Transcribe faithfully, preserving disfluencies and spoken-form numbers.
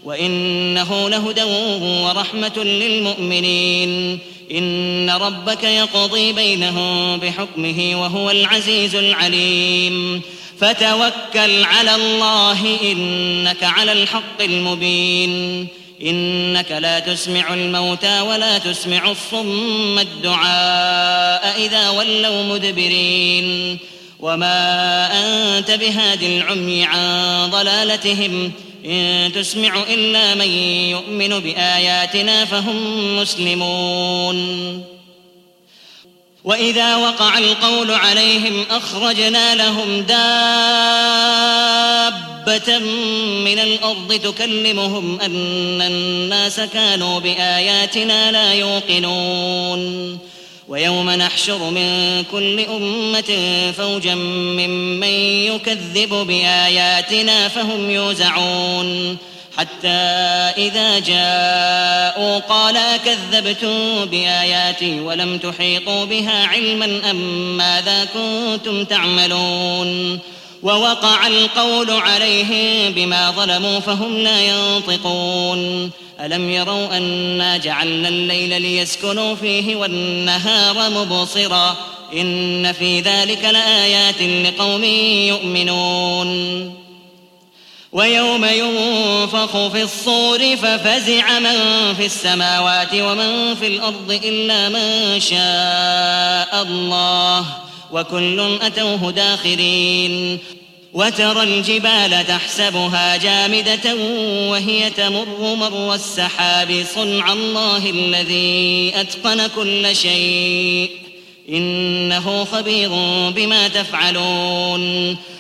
وإنه لهدى ورحمة للمؤمنين. إن ربك يقضي بينهم بحكمه وهو العزيز العليم. فتوكل على الله إنك على الحق المبين. إنك لا تسمع الموتى ولا تسمع الصم الدعاء إذا ولوا مدبرين. وما أنت بهاد العمي عن ضلالتهم إن تسمع إلا من يؤمن بآياتنا فهم مسلمون. وإذا وقع القول عليهم أخرجنا لهم دابة من الأرض تكلمهم أن الناس كانوا بآياتنا لا يوقنون. ويوم نحشر من كل أمة فوجا ممن يكذب بآياتنا فهم يوزعون. حتى إذا جاءوا قال أكذبتم بآياتي ولم تحيطوا بها علما أم ماذا كنتم تعملون. ووقع القول عليهم بما ظلموا فهم لا ينطقون. ألم يروا أنا جعلنا الليل ليسكنوا فيه والنهار مبصرا إن في ذلك لآيات لقوم يؤمنون. ويوم ينفخ في الصور ففزع من في السماوات ومن في الأرض إلا من شاء الله وكل أتوه داخرين. وترى الجبال تحسبها جامدة وهي تمر مر السحاب صنع الله الذي أتقن كل شيء إنه خبير بما تفعلون.